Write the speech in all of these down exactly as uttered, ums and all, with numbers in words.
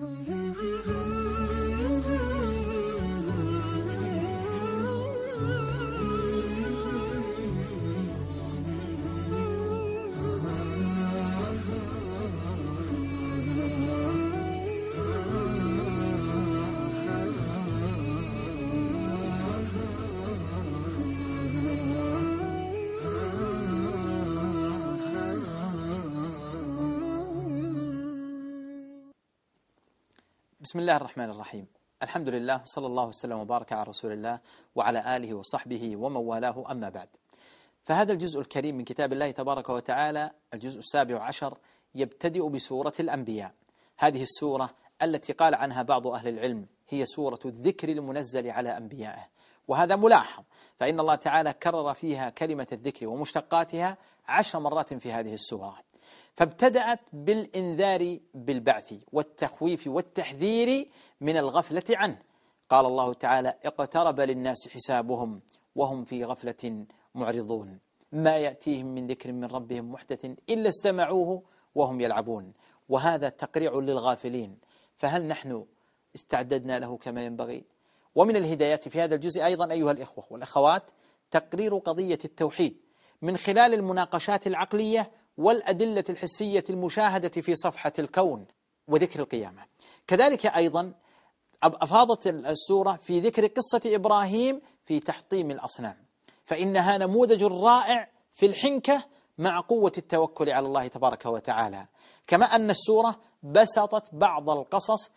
بسم الله الرحمن الرحيم. الحمد لله، صلى الله وسلم وبارك على رسول الله وعلى آله وصحبه ومن والاه، أما بعد. فهذا الجزء الكريم من كتاب الله تبارك وتعالى، الجزء السابع عشر، يبتدئ بسورة الأنبياء. هذه السورة التي قال عنها بعض أهل العلم هي سورة الذكر المنزل على أنبيائه، وهذا ملاحظ، فإن الله تعالى كرر فيها كلمة الذكر ومشتقاتها عشر مرات في هذه السورة. فابتدأت بالإنذار بالبعث والتخويف والتحذير من الغفلة عنه. قال الله تعالى: اقترب للناس حسابهم وهم في غفلة معرضون، ما يأتيهم من ذكر من ربهم محدث إلا استمعوه وهم يلعبون. وهذا تقريع للغافلين، فهل نحن استعددنا له كما ينبغي؟ ومن الهدايات في هذا الجزء أيضا أيها الإخوة والأخوات تقرير قضية التوحيد من خلال المناقشات العقلية والأدلة الحسية المشاهدة في صفحة الكون وذكر القيامة. كذلك أيضا أفاضت السورة في ذكر قصة إبراهيم في تحطيم الأصنام، فإنها نموذج رائع في الحنكة مع قوة التوكل على الله تبارك وتعالى. كما أن السورة بسطت بعض القصص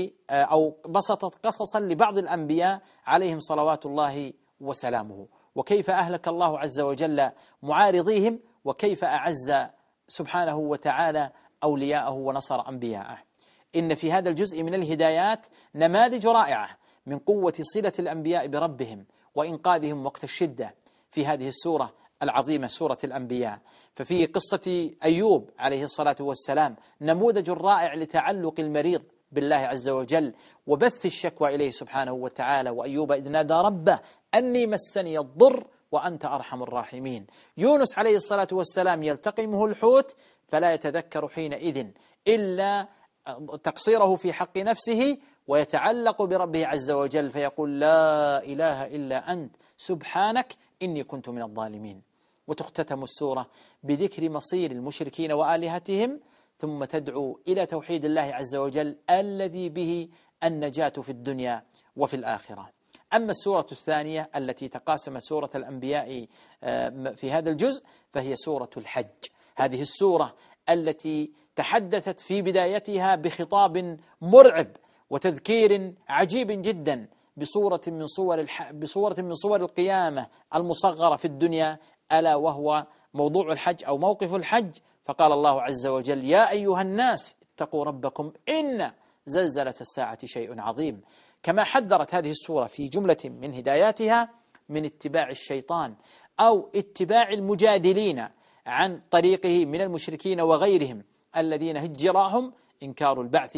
أو بسطت قصصا لبعض الأنبياء عليهم صلوات الله وسلامه، وكيف أهلك الله عز وجل معارضيهم، وكيف أعز سبحانه وتعالى أولياءه ونصر أنبياءه. إن في هذا الجزء من الهدايات نماذج رائعة من قوة صلة الأنبياء بربهم وإنقاذهم وقت الشدة في هذه السورة العظيمة، سورة الأنبياء. ففي قصة أيوب عليه الصلاة والسلام نموذج رائع لتعلق المريض بالله عز وجل وبث الشكوى إليه سبحانه وتعالى. وأيوب إذ نادى ربه أني مسني الضر وأنت أرحم الراحمين. يونس عليه الصلاة والسلام يلتقمه الحوت فلا يتذكر حينئذ إلا تقصيره في حق نفسه ويتعلق بربه عز وجل فيقول: لا إله إلا أنت سبحانك إني كنت من الظالمين. وتختتم السورة بذكر مصير المشركين وآلهتهم، ثم تدعو إلى توحيد الله عز وجل الذي به النجاة في الدنيا وفي الآخرة. أما السورة الثانية التي تقاسمت سورة الأنبياء في هذا الجزء فهي سورة الحج. هذه السورة التي تحدثت في بدايتها بخطاب مرعب وتذكير عجيب جدا بصورة من صور الح... بصورة من صور القيامة المصغرة في الدنيا، ألا وهو موضوع الحج أو موقف الحج. فقال الله عز وجل: يا أيها الناس اتقوا ربكم إن زلزلة الساعة شيء عظيم. كما حذرت هذه السورة في جملة من هداياتها من اتباع الشيطان أو اتباع المجادلين عن طريقه من المشركين وغيرهم الذين هجراهم إنكار البعث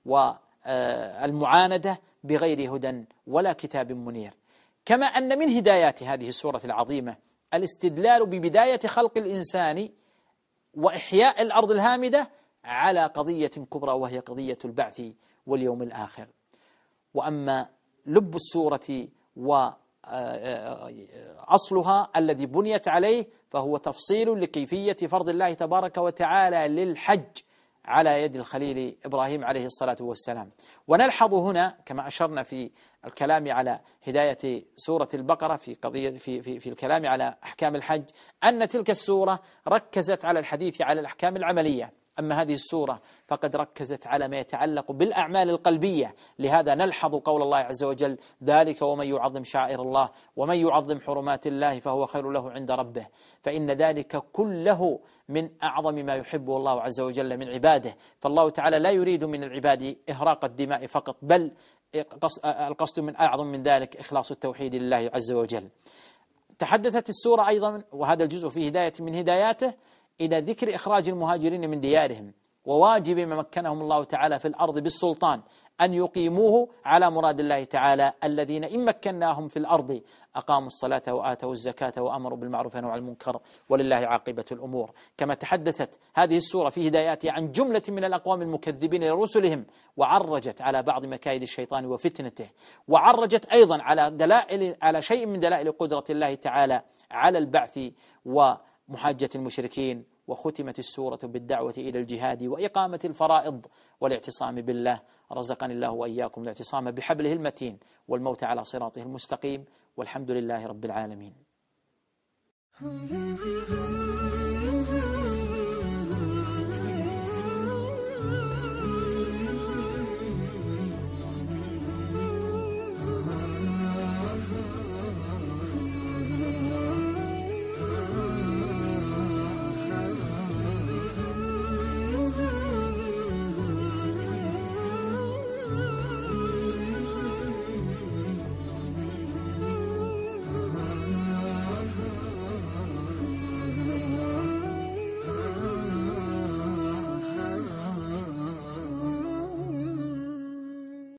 والمعاندة بغير هدى ولا كتاب منير. كما أن من هدايات هذه السورة العظيمة الاستدلال ببداية خلق الإنسان وإحياء الأرض الهامدة على قضية كبرى وهي قضية البعث واليوم الآخر. وأما لب السورة وأصلها الذي بنيت عليه فهو تفصيل لكيفية فرض الله تبارك وتعالى للحج على يد الخليل إبراهيم عليه الصلاة والسلام. ونلحظ هنا كما أشرنا في الكلام على هداية سورة البقرة في قضية في في في الكلام على أحكام الحج أن تلك السورة ركزت على الحديث على الأحكام العملية، أما هذه السورة فقد ركزت على ما يتعلق بالأعمال القلبية. لهذا نلحظ قول الله عز وجل: ذلك ومن يعظم شعائر الله ومن يعظم حرمات الله فهو خير له عند ربه، فإن ذلك كله من أعظم ما يحبه الله عز وجل من عباده. فالله تعالى لا يريد من العباد إهراق الدماء فقط، بل القصد من أعظم من ذلك إخلاص التوحيد لله عز وجل. تحدثت السورة أيضا، وهذا الجزء فيه هداية من هداياته، إلى ذكر إخراج المهاجرين من ديارهم وواجب ما مكنهم الله تعالى في الأرض بالسلطان أن يقيموه على مراد الله تعالى، الذين إن مكناهم في الأرض أقاموا الصلاة وآتوا الزكاة وأمروا بالمعروف ونهوا عن المنكر ولله عاقبة الأمور. كما تحدثت هذه السورة في هداياتها عن جملة من الأقوام المكذبين لرسلهم، وعرجت على بعض مكايد الشيطان وفتنته، وعرجت أيضا على دلائل على شيء من دلائل قدرة الله تعالى على البعث ومحاجة المشركين. وختمت السورة بالدعوة إلى الجهاد وإقامة الفرائض والاعتصام بالله. رزقني الله وإياكم الاعتصام بحبله المتين والموت على صراطه المستقيم، والحمد لله رب العالمين.